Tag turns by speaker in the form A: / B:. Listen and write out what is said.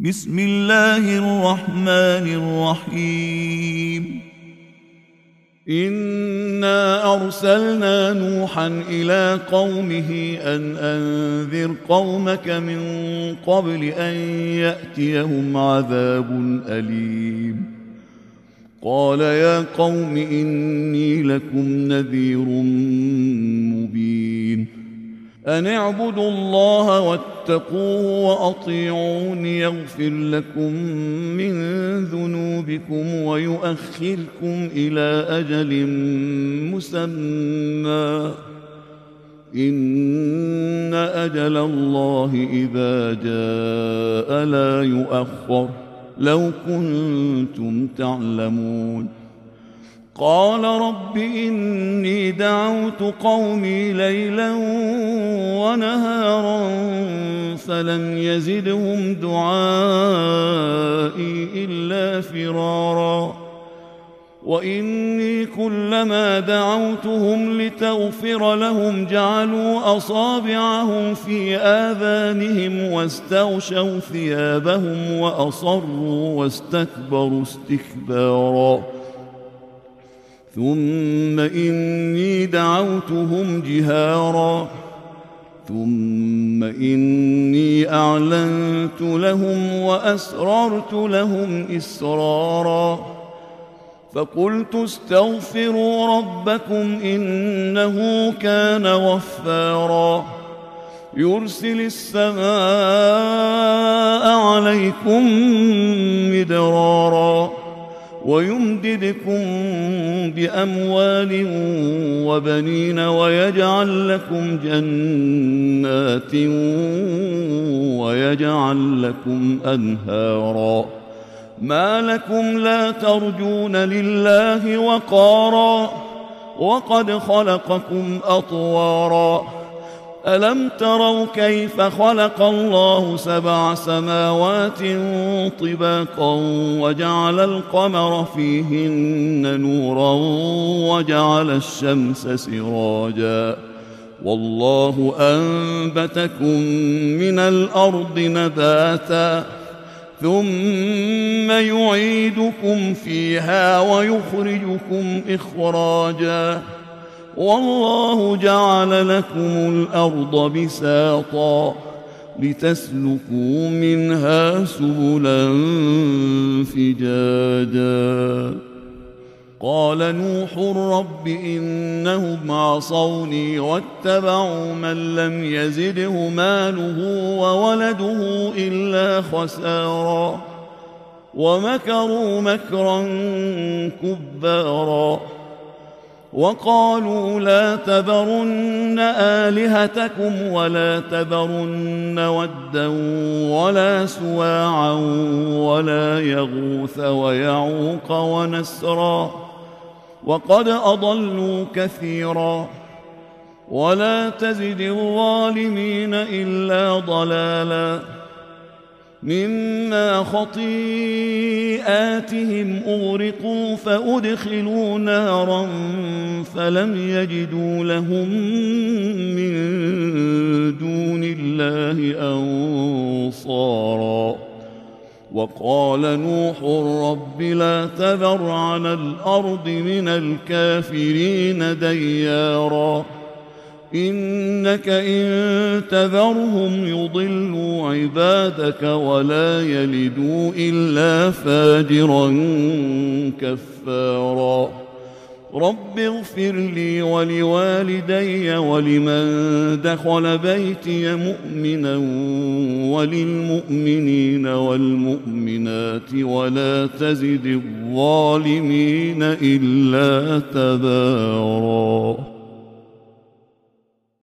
A: بسم الله الرحمن الرحيم. إنا أرسلنا نوحا إلى قومه أن أنذر قومك من قبل أن يأتيهم عذاب أليم. قال يا قوم إني لكم نذير مبين. أن اعبدوا الله واتقوه وأطيعون يغفر لكم من ذنوبكم ويؤخركم إلى أجل مسمى إن أجل الله إذا جاء لا يؤخر لو كنتم تعلمون. قال رب إني دعوت قومي ليلا ونهارا فلم يزدهم دعائي إلا فرارا. وإني كلما دعوتهم لتغفر لهم جعلوا أصابعهم في آذانهم واستغشوا ثيابهم وأصروا واستكبروا استكبارا. ثم إني دعوتهم جهارا ثم إني أعلنت لهم وأسررت لهم إسرارا. فقلت استغفروا ربكم إنه كان غفارا يرسل السماء عليكم مدرارا ويمددكم بأموال وبنين ويجعل لكم جنات ويجعل لكم أنهارا. ما لكم لا ترجون لله وقارا وقد خلقكم أطوارا. ألم تروا كيف خلق الله 7 سماوات طباقا وجعل القمر فيهن نورا وجعل الشمس سراجا والله أنبتكم من الأرض نباتا ثم يعيدكم فيها ويخرجكم إخراجا والله جعل لكم الأرض بساطا لتسلكوا منها سبلا فجاجا. قال نوح رب إنهم عصوني واتبعوا من لم يزده ماله وولده إلا خسارا ومكروا مكرا كبارا. وقالوا لا تذرن آلهتكم ولا تذرن ودا ولا سواعا ولا يغوث ويعوق ونسرا وقد أضلوا كثيرا ولا تزد الظالمين إلا ضلالا. مما خطيئاتهم أغرقوا فأدخلوا نارا فلم يجدوا لهم من دون الله أنصارا. وقال نوح رب لا تذر على الأرض من الكافرين ديارا إنك إن تذرهم يضلوا عبادك ولا يلدوا إلا فاجرا كفارا. رب اغفر لي ولوالدي ولمن دخل بيتي مؤمنا وللمؤمنين والمؤمنات ولا تزد الظالمين إلا تبارا.